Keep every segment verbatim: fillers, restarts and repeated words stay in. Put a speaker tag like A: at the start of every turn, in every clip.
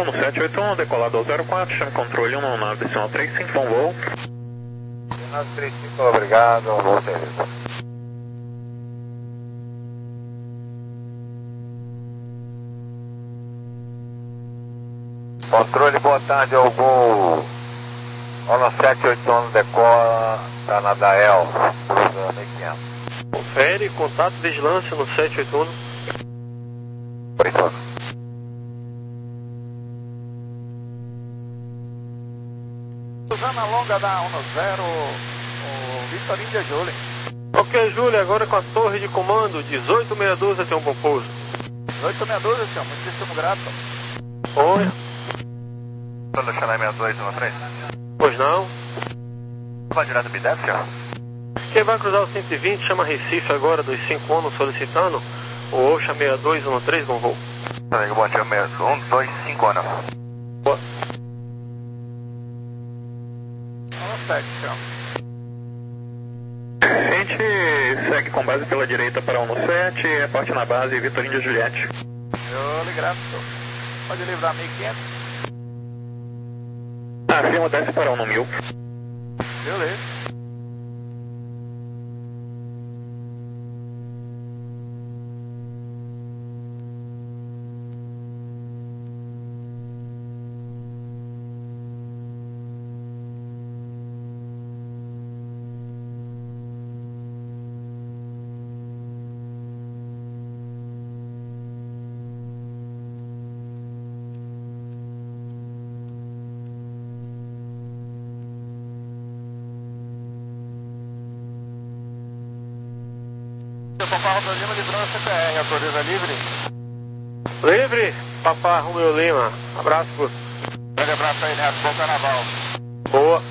A: no sete oito um, decolado zero quatro, chame controle um nove decimal três cinco, bom voo.
B: um nove três cinco, obrigado, voo serviço. Controle, boa tarde, ao gol. Olá, sete oito um, decola, tá na Dael, mil e quinhentos.
C: Confere, contato, vigilância no sete oito um.
B: oito. Suzana Longa da um zero, o Victor Índia Júlia.
C: Ok, Júlia, agora com a torre de comando, dezoito meia dúzia tem um bom pouso.
B: dezoito meia dúzia, senhor, muitíssimo grato.
C: Oi.
B: Estou no Chanel sessenta e dois um três.
C: Pois não.
B: Vai direto do B D E F, senhor?
C: Quem vai cruzar o cento e vinte chama Recife agora, dos cinco anos solicitando o Oxa sessenta e dois um três, bom voo.
B: Bom dia, um dois cinco anos.
C: Boa.
B: sete, senhor.
A: A gente segue com base pela direita para um sete, é parte na base Vitor Índia Juliette.
B: Eu lhe grato, senhor. Pode livrar mil e quinhentos.
A: Acima desce para um mil.
B: Beleza. Papá Romeu Lima livrando a C P R, autoriza livre?
C: Livre, Papá Romeu Lima. Abraço, pô.
B: Grande abraço aí, Neto. Bom carnaval.
C: Boa.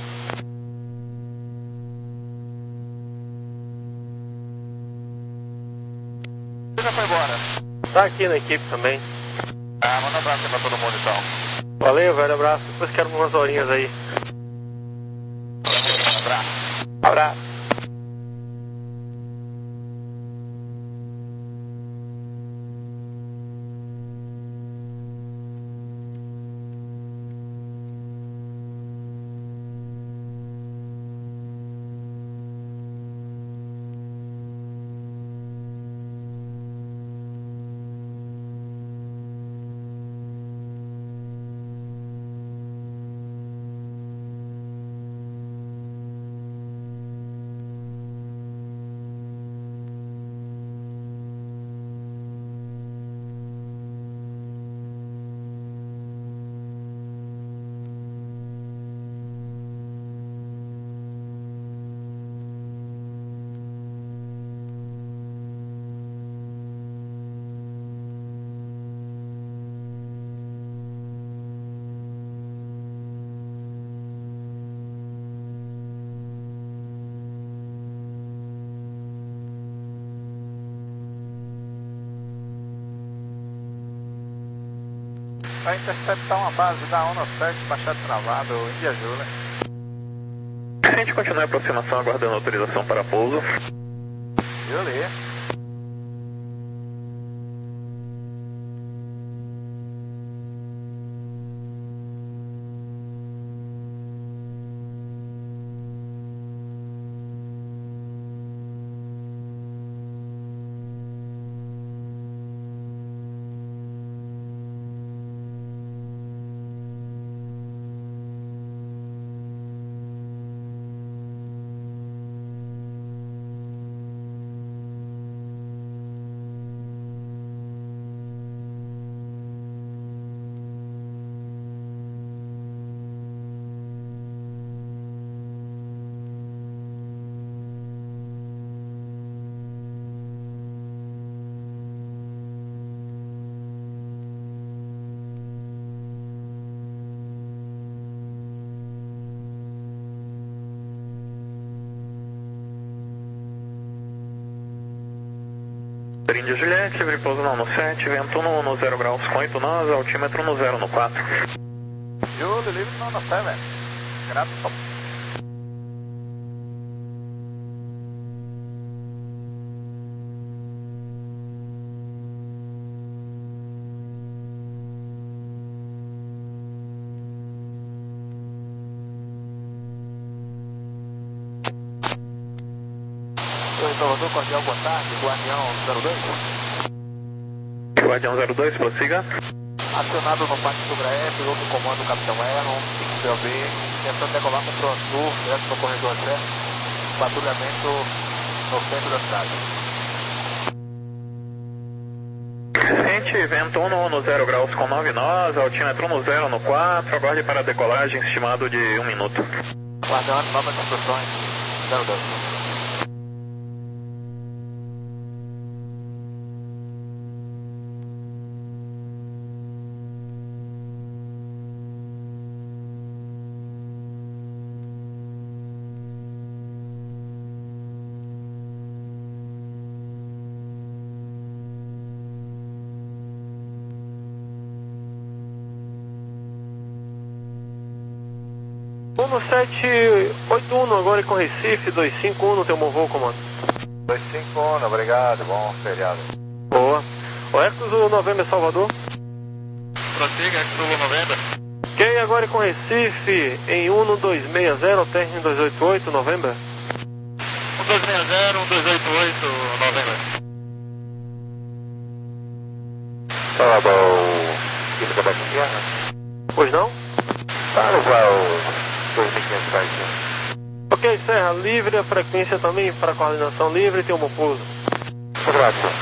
B: Você já foi embora?
C: Tá aqui na equipe também.
B: Ah, manda um abraço aí pra todo mundo então.
C: Valeu, velho, abraço. Depois quero umas horinhas aí.
B: Abraço.
C: Abraço.
B: Vai interceptar uma base da ONU sete, baixado travado, Índia Júlia.
A: A gente continua a aproximação aguardando autorização para pouso.
B: Júlia.
A: Índia Juliette, livre pouso no sete, vento no, no zero graus com oito nós, altímetro no zero no quatro.
B: Júlia, livre no ONU sete, velho. Grato. Salvador, Cordial, boa tarde, Guardião zero dois.
A: Guardião zero dois, prossiga.
B: Acionado no Parque Sugraé, piloto comando Capitão Erron, P O B, tentando decolar com o Frontur, direto no corredor certo, patrulhamento no centro da cidade.
A: Rente, vento um no zero graus com nove nós, altímetro no zero no quatro, aguarde para decolagem, estimado de um minuto.
B: Guardião, novas instruções, zero dois.
C: um sete oito um agora com Recife, dois cinco um no teu voo, comando.
B: dois cinco um, obrigado, bom feriado.
C: Boa. O Exo November Salvador.
B: Prossiga, Exo November.
C: Ok, agora com Recife em um dois seis zero, término dois oito oito, November.
B: um dois seis zero, um dois oito oito, November. Salvador, isso que é bacana?
C: Pois não?
B: Para o dois mil e quinhentos baixo.
C: Ok, Serra, livre a frequência também para coordenação livre, tem um bom pouso.
B: Obrigado.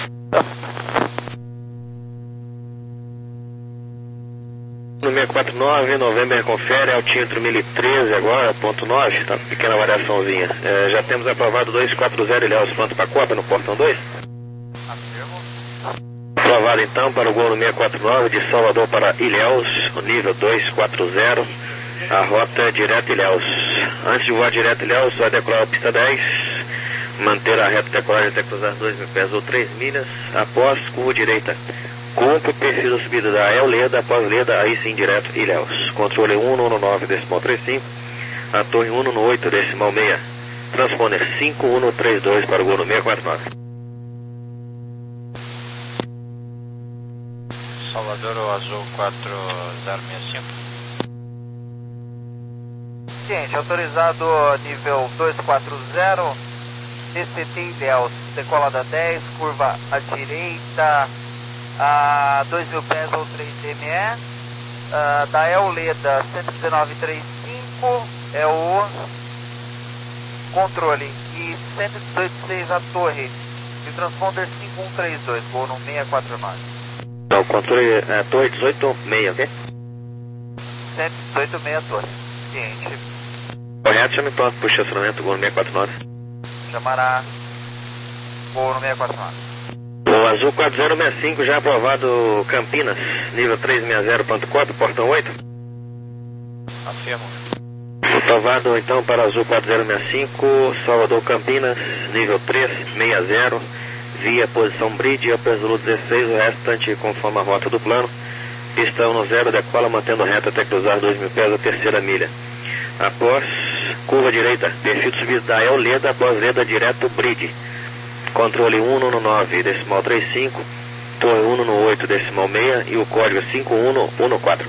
D: No seis quatro nove, November confere, altímetro mil e treze agora, ponto nove, tá? Pequena variaçãozinha. É, já temos aprovado dois quatro zero Ilhéus, pronto para Copa no portão dois?
B: Afirmo.
D: Aprovado então para o gol no seis quatro nove de Salvador para Ilhéus, o nível dois quatro zero, a rota é direto Ilhéus. Antes de voar direto Ilhéus, vai decolar a pista dez, manter a reta decolagem até cruzar dois mil pés ou três milhas, após curva direita. Cumpre o perfil da subida da El Leda, após Leda, aí sim direto Ilhéus. Controle um um nove decimal trinta e cinco, a torre um um oito decimal seis, transponder cinco um três dois para o gol no seis quatro nove.
E: Salvador, o Azul quatro zero seis cinco.
B: Gente, autorizado nível dois quatro zero, D C T Ilhéus, decolada dez, curva à direita, a dois mil pés ou três D M E, uh, da El Leda cento e dezenove trinta e cinco é o controle, e cento e dezoito seis a torre, e transponder cinco um três dois, voo no seis quatro nove.
D: Não, controle é, torre dezoito seis, ok?
B: cento e dezoito seis a torre, ciente.
D: Correto, chame pronto para o estacionamento, gol no seis quatro nove.
B: Chamará, voo no seis quatro nove.
D: O Azul quatro zero seis cinco já aprovado Campinas, nível três seis zero ponto quatro, portão oito.
E: Afirmo.
D: Aprovado então para Azul quatro zero seis cinco, Salvador Campinas, nível três seis zero, via posição bridge, apenas Zulu dezesseis, o restante conforme a rota do plano. Pista um zero, decola mantendo reta até cruzar dois mil pés a terceira milha. Após curva direita, perfil de subida da El Leda, após Leda direto bridge. Controle um um nove decimal trinta e cinco, torre um um oito decimal seis e o código cinco um um quatro.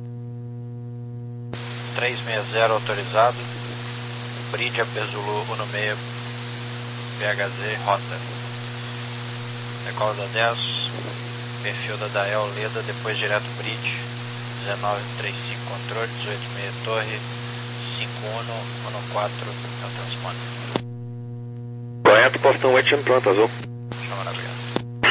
E: três seis zero autorizado, bridge Apesulu um seis, B H Z, rota. Decola da dez, perfil da Dael Leda, depois direto bridge, dezenove trinta e cinco controle, dezoito seis torre, cinco um um quatro é o transponder.
D: Correto, portão oito, chame pronto, Azul.
E: Chama na obrigado.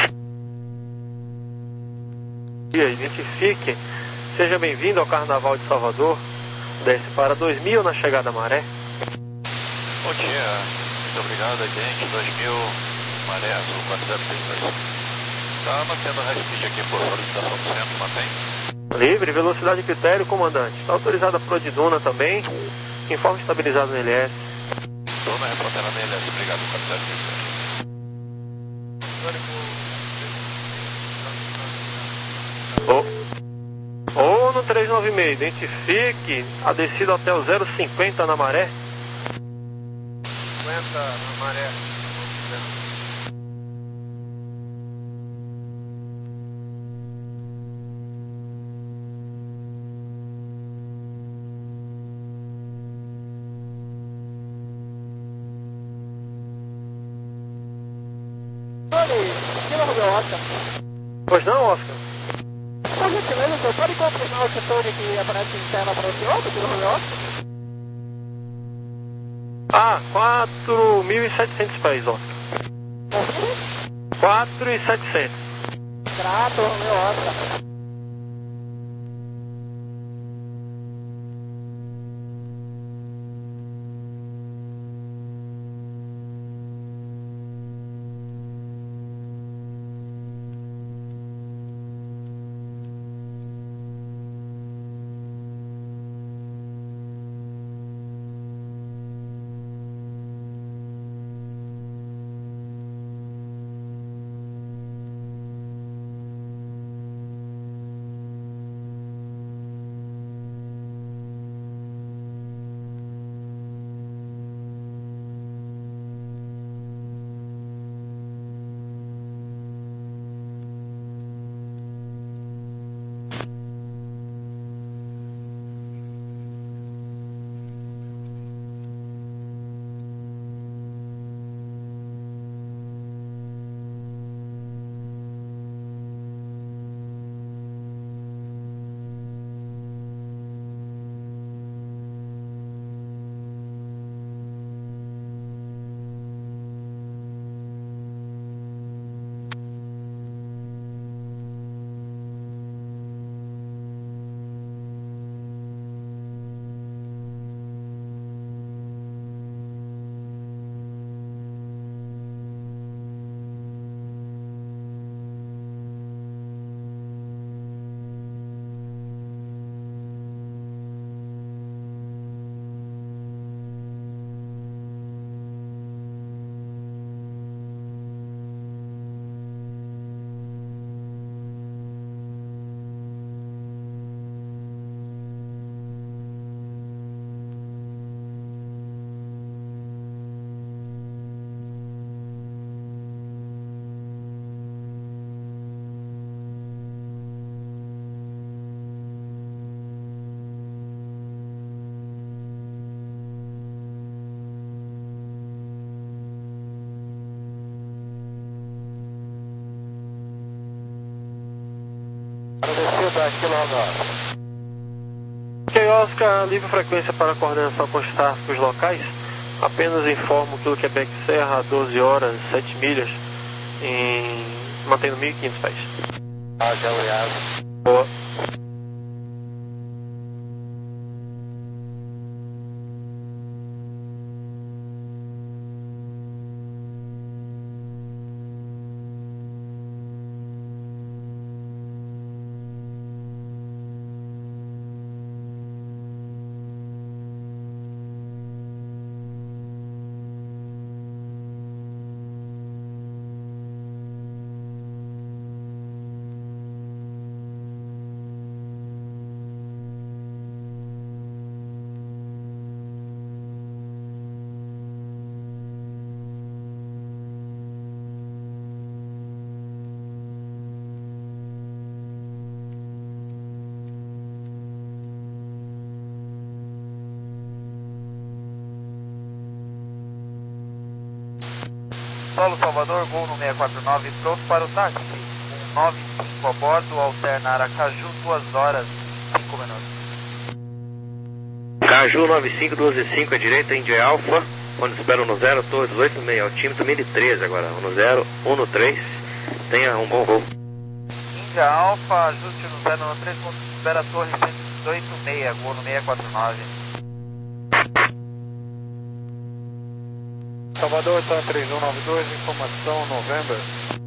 C: E identifique, seja bem-vindo ao Carnaval de Salvador, desce para dois mil na chegada à Maré.
E: Bom dia, muito obrigado, agente dois mil, Maré Azul quatro zero seis dois. Está mantendo a high speed aqui por solicitação do centro, mantém?
C: Livre, velocidade e critério, comandante. Está autorizada por Odiduna também, informe estabilizado no L S.
E: Dona reportando na L S, obrigado, quatro zero seis dois.
C: Ou, ou no trezentos e noventa e seis, identifique a descida até o zero cinquenta na Maré.
B: cinquenta na Maré.
F: Romeo Oscar.
C: Pois não, Oscar?
F: Por gentileza, senhor, pode confirmar a altitude que aparece em tela para o senhor, do Romeo Oscar?
C: Ah, quatro mil e setecentos pés, Oscar. quatro mil e setecentos.
F: Grato, Romeo Oscar.
B: Descida, quilômetro.
C: Ok, Oscar, livre frequência para coordenação com os tráficos locais. Apenas informo que o Quebec Serra, doze horas, sete milhas, em... mantendo mil e quinhentos pés.
B: Ah, já obrigado.
C: Boa.
B: Solo Salvador, voo no seis quatro nove, pronto para o táxi. um nove cinco a bordo, alterna Aracaju, duas horas, cinco minutos.
D: Caju nove cinco, doze cinco, à direita, India Alpha, onde esperam no zero, torre dezoito meio, altímetro mil e treze agora, no zero, um no três, tenha um bom voo.
B: India Alpha, ajuste no zero no três, espera a torre cento e dezoito meio, voo no seis quatro nove.
G: Salvador, tá três um nove dois, informação November.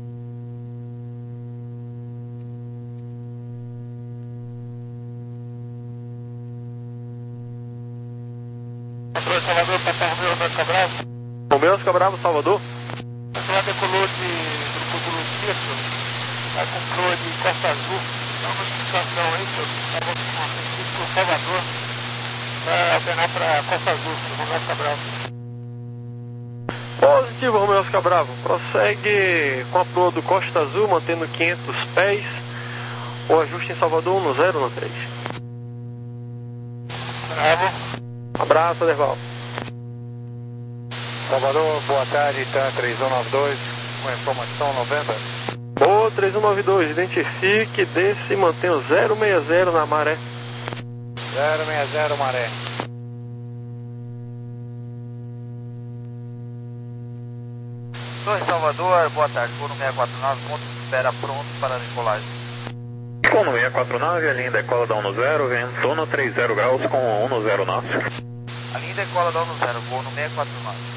B: Salvador, Papa Romeu, Oscar Bravo.
C: Romeu, Oscar Bravo, Salvador.
B: Você já decolou de Grupo do Luciano, já comprou de Costa Azul. Dá uma notificação aí, senhor. Tá bom, com o Salvador, para alternar para Costa Azul, Romeu, Oscar Bravo.
C: Positivo, Romeu Oscar Bravo. Prossegue com a proa do Costa Azul, mantendo quinhentos pés. O ajuste em Salvador um no zero no três.
B: Bravo.
C: Abraço, Aderval.
G: Salvador, boa tarde, tá três um nove dois, com informação November.
C: Boa. três um nove dois, identifique, desce e mantenha o zero seis zero na maré.
G: zero seis zero maré.
B: Torre Salvador, boa tarde, voo no seis quatro nove, ponto de espera pronto para a decolagem.
A: Com no seis quatro nove, a linha decola da um zero, vento no trinta graus com um zero knots.
B: A linha decola da um zero, voo no seis quatro nove.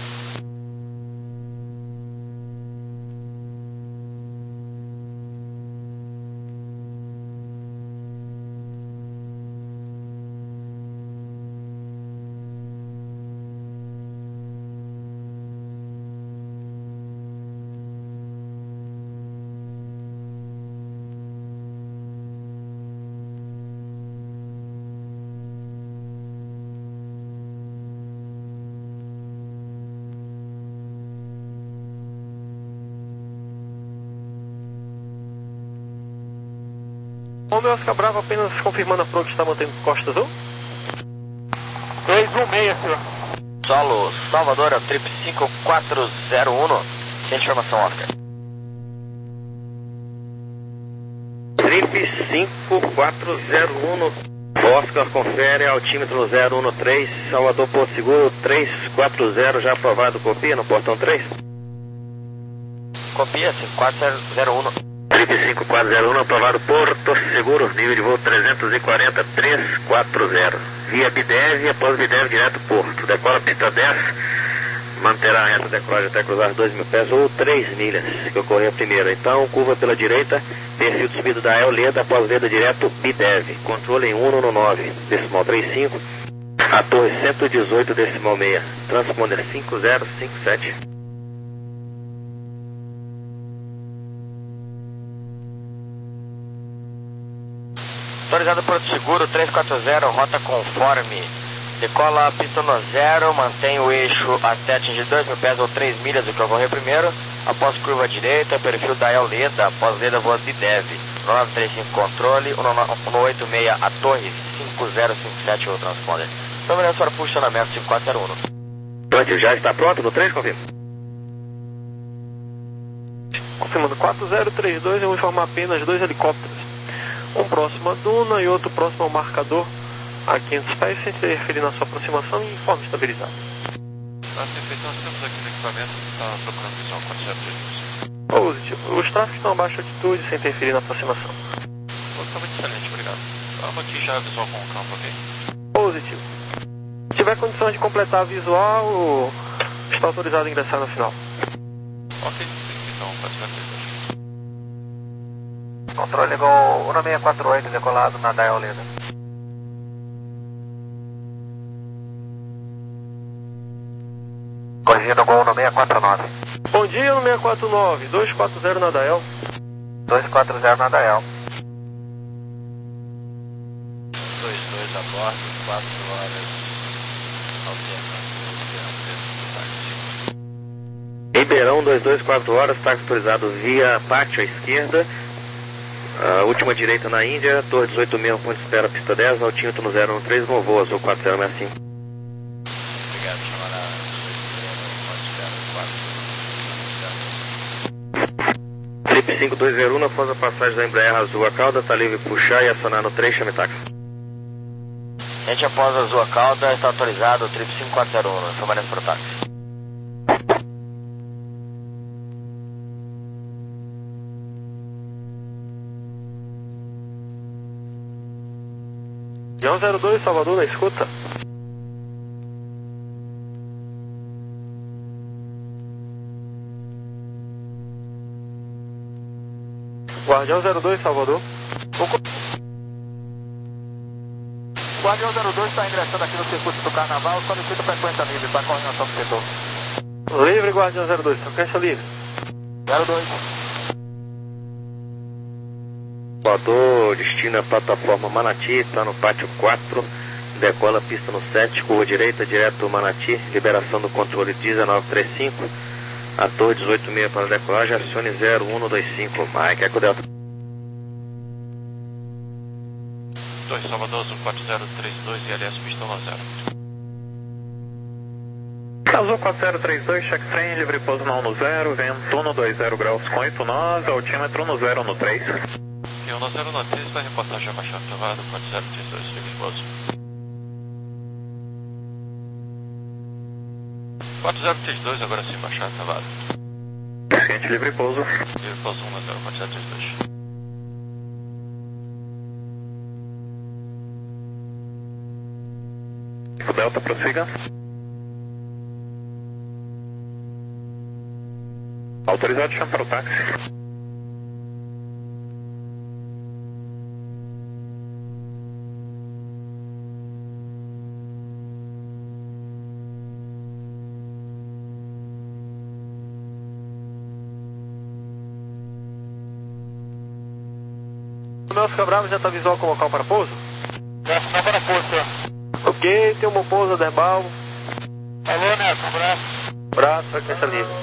C: Homem Oscar Bravo, apenas confirmando a pronto, está mantendo Costa Azul.
F: três um seis, senhor.
E: Solo, Salvador, é o trip cinco quatro zero um. Sem informação, Oscar.
D: Trip cinco quatro zero um, Oscar, confere, altímetro no zero um três, Salvador Porto Seguro, três quatro zero, já aprovado, copia no portão três?
E: Copia, cinco quatro zero um.
D: Trip cinco quatro zero um, aprovado Porto Seguro, nível de voo trezentos e quarenta, três quatro zero. Via Bidev, após Bidev, direto Porto. Decola pista dez, manterá essa decolagem até cruzar dois mil pés ou três milhas, que ocorreu a primeira. Então, curva pela direita, perfil de subida da El Leda, após Leda direto Bidev. Controle em cento e nove, decimal trinta e cinco, a torre cento e dezoito, decimal seis. Transponder cinco zero cinco sete.
E: Autorizado Porto Seguro, três quatro zero, rota conforme. Decola a pista no zero, mantém o eixo até atingir dois mil pés ou três milhas, o que ocorreu primeiro. Após curva direita, perfil da El Leda, após Leda voa Bidev. nove três cinco controle, cento e oitenta e seis a torre, cinco zero cinco sete o transponder. Dominância para funcionamento cinco quatro zero um.
D: Pronto, já está pronto no três, confirma?
C: Confirmando quatro zero três dois, eu vou informar apenas dois helicópteros. Um próximo à duna e outro próximo ao marcador a quinhentos pés, sem interferir na sua aproximação e em forma estabilizada.
H: Ah, perfeito, nós temos aqui no equipamento que está procurando visual quatro zero três dois.
C: Positivo. Os tráficos estão a baixa altitude, sem interferir na aproximação.
H: Totalmente excelente, obrigado. Estamos aqui já visual com o campo, ok?
C: Positivo. Se tiver condições de completar a visual, está autorizado a ingressar no final.
H: Ok, então quatro zero três dois.
B: Controle Gol um seis quatro oito, decolado na Dial Leda. Corrigindo Gol um seis quatro nove.
C: Bom dia, no seis quatro nove, dois quatro zero na Dael.
B: dois quatro zero na Dael.
E: dois dois a bordo, quatro horas alternando.
D: Ribeirão dois dois quatro horas, táxi autorizado via pátio à esquerda. A última direita na Índia, torre dezoito mil, ponto de espera, pista dez, altímetro no zero um três, voo azul quatro zero seis cinco.
E: Obrigado, chamará
D: Trip cinco dois zero um, após a passagem da Embraer Azul a cauda, está livre puxar e acionar no três, chame táxi.
E: Gente após azul a cauda, está autorizado o Trip cinco quatro zero um, informaremos para o táxi.
C: Guardião zero dois, Salvador, na escuta. Guardião zero dois, Salvador.
F: Guardião zero dois está ingressando aqui no circuito do Carnaval, solicita frequência livre para a coordenação do setor.
C: Livre, Guardião zero dois, frequência livre.
F: zero dois.
D: Salvador, destino a plataforma Manati, está no pátio quatro, decola pista no sete, curva direita, direto Manati, liberação do controle dezenove trinta e cinco, a torre dezoito mil para decolagem, acione zero um dois cinco, Mike, Eco Delta.
H: dois Salvador, azul quatro zero três dois e L S pistão no zero.
A: Azul quatro zero três dois, check frame, livre pouso no no zero, vento no dois zero graus com oito nós, altímetro no zero no três.
H: E um no zero no três vai reportar já baixado travado, quatro zero três dois, livre pouso. quatro zero três dois, agora sim, baixado travado.
A: Ciente, livre pouso.
H: Livre pouso um no zero, quatro zero três dois.
A: Delta, prossiga. Autorizado, chama para o táxi.
C: O Nelson Cabral já está visual com o local para pouso?
F: Já está para pouso, senhor.
C: Ok, tem uma pouso, Derbal.
F: Alô, Nelson, abraço.
C: Braço, frequência livre.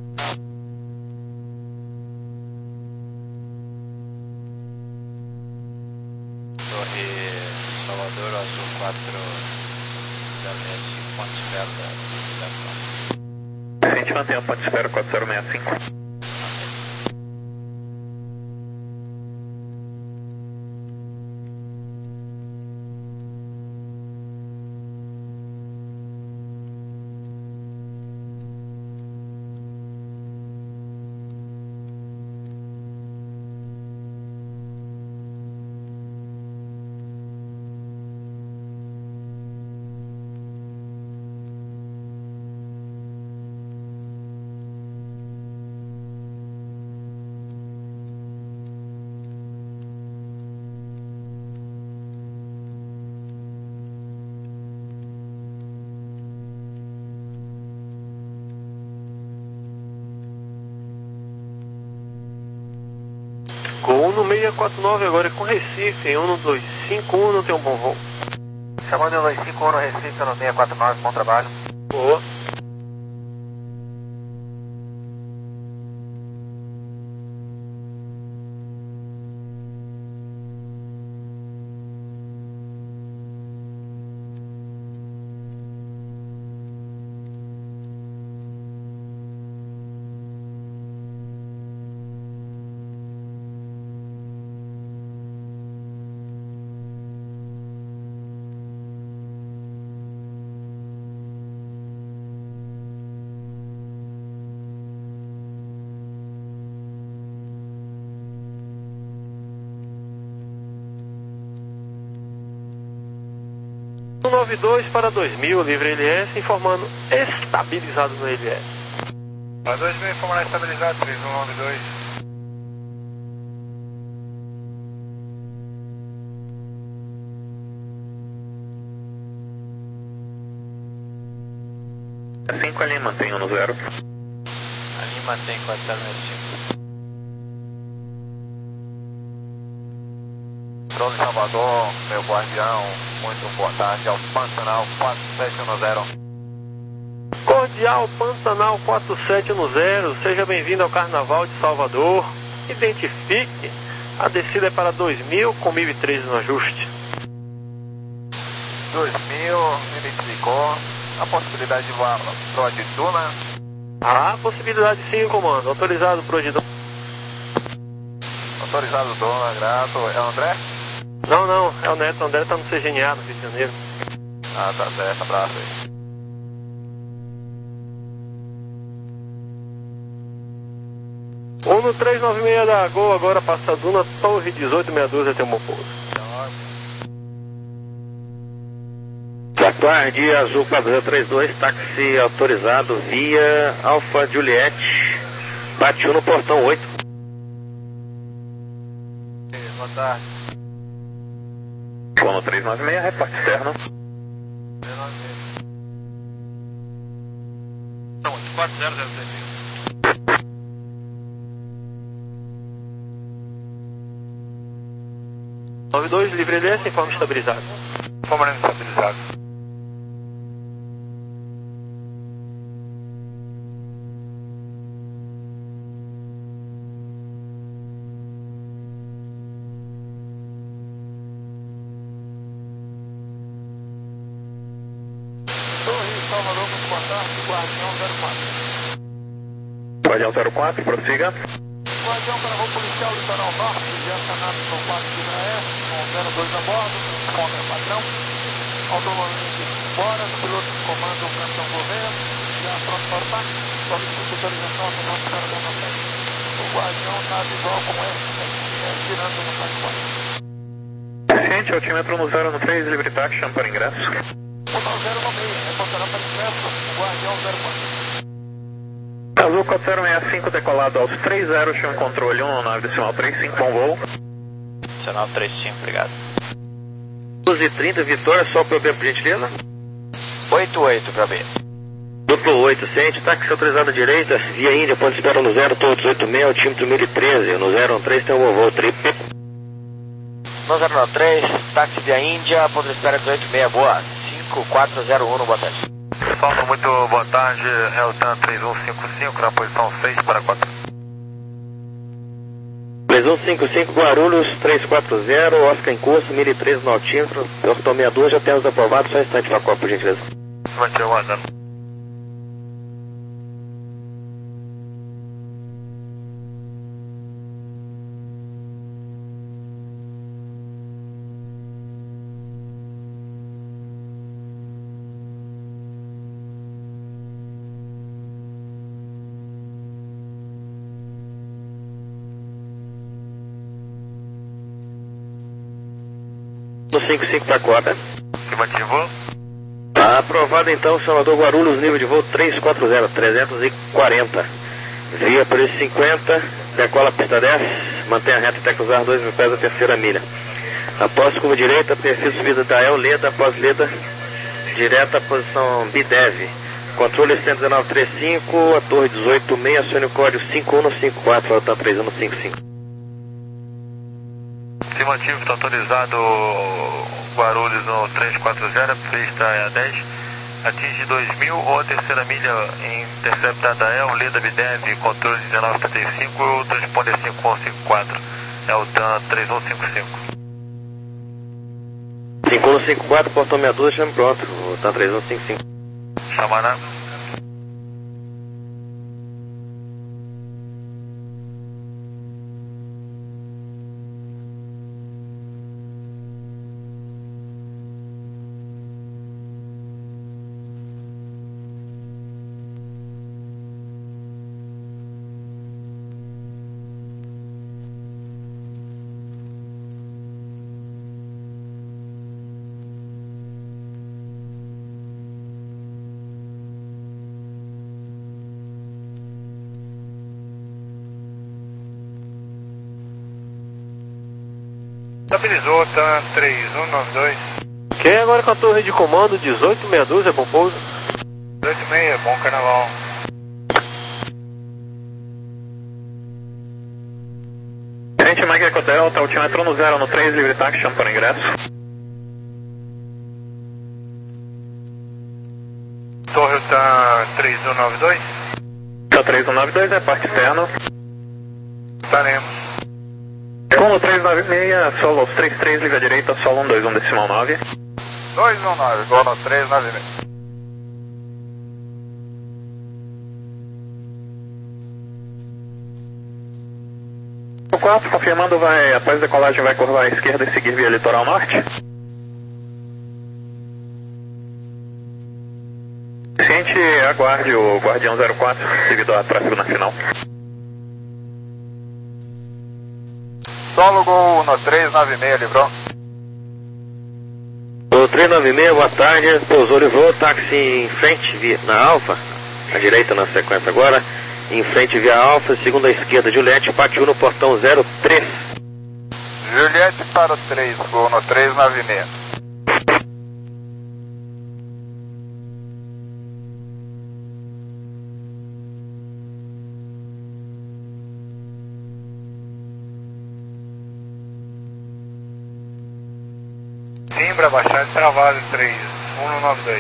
E: Torre Salvador, Azul quatro zero seis cinco, ponto espera da
A: A gente mantém o ponto de espera quatro zero seis cinco.
C: Gol no seis quatro nove agora é com Recife, em um no dois cinco um, não tem um bom voo.
B: Chamando dois cinco um no Recife, no seis quatro nove, bom trabalho.
C: Boa. um nove dois para dois mil, livre L S, informando estabilizado no L S.
F: Para dois mil, informando estabilizado, três um nove dois.
A: cinco ali, mantém um no zero.
E: Ali mantém quatro zero seis cinco.
F: Drone Salvador, meu guardião, muito boa tarde, ao Pantanal quatro sete um zero.
C: Cordial Pantanal quatro sete um zero, seja bem-vindo ao Carnaval de Salvador. Identifique, a descida é para dois mil com mil e treze no ajuste.
F: dois mil, me identificou. A possibilidade de voar pro de Duna.
C: Há possibilidade sim, comando. Autorizado pro de Duna.
F: Autorizado Duna, grato. É o André?
C: Não, não, é o Neto. O André tá no C G N A, no Rio de Janeiro.
F: Ah, tá certo, abraço aí.
C: um no três nove seis da Gol, agora passa a Duna, Torre dezoito sessenta e dois, tem um pouso.
D: Boa tarde, Azul quatro zero três dois, táxi autorizado via Alfa Juliette, bate um no portão oito.
F: Boa tarde.
A: Plano três nove seis, reporte externo.
H: quatro zero zero três.
C: nove dois, livre L S, informe estabilizado.
F: Informando estabilizado. Torre Salvador, muito boa tarde. Guardião zero quatro.
A: Guardião zero quatro, prossiga.
F: Guardião para a rua policial litoral norte, direcionado para o quatro de Oeste, com zero dois a bordo, contra padrão. Automobilista fora, o piloto de comando, o capitão governo, já pronto para o táxi, solicita autorização automática para o motor. O Guardião está igual com esse, girando no quatro quatro.
A: Ciente, altímetro no zero no três, livre táxi, chama para ingresso.
F: um nove zero no meio, reportará para ingresso, Guardião zero quatro.
A: Azul quatro zero seis cinco, decolado aos três zero, chama controle um nove decimal três cinco, bom voo.
E: Sinal três cinco, obrigado.
D: doze e trinta, Vitória, só para o B, por gentileza.
E: oito oito para B.
D: Duplo oito, ciente, táxi autorizado à direita, via Índia, ponto de espera no zero, todo dezoito seis, altímetro mil e treze, no zero um três tem um voo triplo.
E: No zero nove três, táxi via Índia, ponto de espera dezoito seis, boa. cinco quatro zero um, boa tarde.
G: Pessoal, muito boa tarde, Reltan três um cinco cinco, na posição seis para quatro.
D: três um cinco cinco, Guarulhos, três quatro zero, Oscar em curso, mil e treze no altímetro, Orton sessenta e dois, já temos aprovado, só um instante para a Copa, por gentileza.
G: Mantive aguardando.
D: cinco cinco para Copa.
G: Afirmativo.
D: Aprovado então, Salvador Guarulhos, nível de voo três quatro zero, trezentos e quarenta. Via preço cinquenta, decola pista dez, mantenha reta até cruzar dois mil pés a terceira milha. Após curva direita, perfil subida da El Leda, após Leda, direta posição Bidev. Controle cento e dezenove trinta e cinco, a torre dezoito seis, acione o código cinco um cinco quatro, Altan três um cinco cinco.
G: Afirmativo, está autorizado Guarulhos no três quatro zero, pista é a dez, atinge dois mil ou a terceira milha em interceptada é o Leda Bidev, controle dezenove trinta e cinco, transponder cinco um cinco quatro, é o TAN três um cinco cinco.
D: cinco um cinco quatro, portão sessenta e dois, chame pronto, o TAN três um cinco cinco.
G: Chamará. Estabilizou, TAN três um nove dois.
C: Ok, agora com a torre de comando dezoito sessenta e dois, é bom pouso?
G: dezoito seis, bom carnaval.
A: Gente, Mike Eco Delta, altímetro no zero no três, livre táxi, chama para ingresso.
G: Torre TAN três um nove dois.
A: TAN três um nove dois é parte externa.
G: Estaremos.
A: Solo três nove seis, solo aos três três, liga à direita, solo um dois um decimal nove.
G: dois um nove, igual no três nove seis.
A: O quatro, confirmando, vai, após decolagem vai curvar à esquerda e seguir via litoral norte. Ciente, aguarde o Guardião zero quatro devido a tráfego na final.
G: Solo Gol no três nove seis, livrou.
D: O três nove seis, boa tarde, pousou, livrou, táxi em frente, via, na Alfa, à direita na sequência agora, em frente via Alfa, segunda à esquerda, Juliette, partiu no portão zero três.
G: Juliette para o três, Gol no três nove seis. Simbra, baixada travado três um nove dois.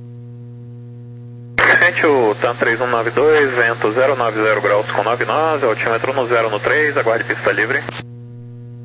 A: Gente, o TAN três um nove dois, vento zero nove zero graus com nove nós, altímetro no zero no três, aguarde pista livre.